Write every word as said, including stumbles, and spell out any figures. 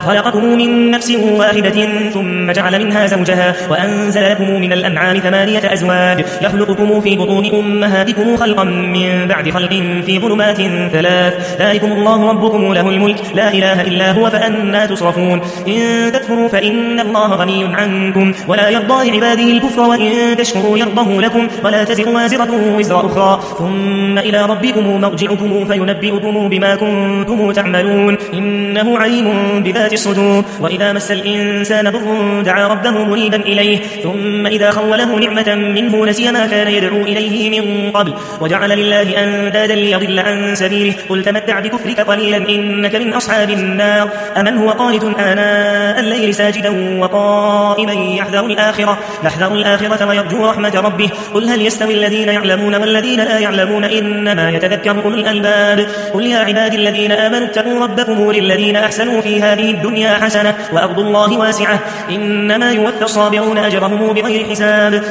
خلقكم من نفس واحدة ثم جعل منها زوجها وأنزل لكم من الأنعام ثمانية أزواج يخلقكم في بطون أمهاتكم خلقا من بعد خلق في ظلمات ثلاث ذلكم الله ربكم له الملك لا إله إلا هو فأنا تصرفون إن تكفروا فإن الله غني عنكم ولا يرضى لعباده الكفر وإن تشكروا يرضه لكم ولا تزر وازرة وزر أخرى ثم إلى ربكم مرجعكم فينبئكم بما كنتم تعملون إنه عليم بذات الصدور وإذا مس الإنسان ضر دعا ربه منيبا إليه ثم إذا خوله نعمة منه نسي ما كان يدعو إليه من قبل وجعل لله أندادا ليضل عن سبيله قل تمتع بكفرك قليلا إنك من أصحاب النار أمن هو قانت آناء الليل ساجدا وقائما يحذر الآخرة يحذر الآخرة ويرجو رحمة ربه قل هل يستوي الذين يعلمون والذين لا يعلمون إنما يتذكر أولو الألباب قل يا عبادي الذين آمنوا اتقوا ربكم للذين أحسنوا في هذه الدنيا حسنة وأرض الله واسعة إنما يوفى الصابرون أجرهم بغير حساب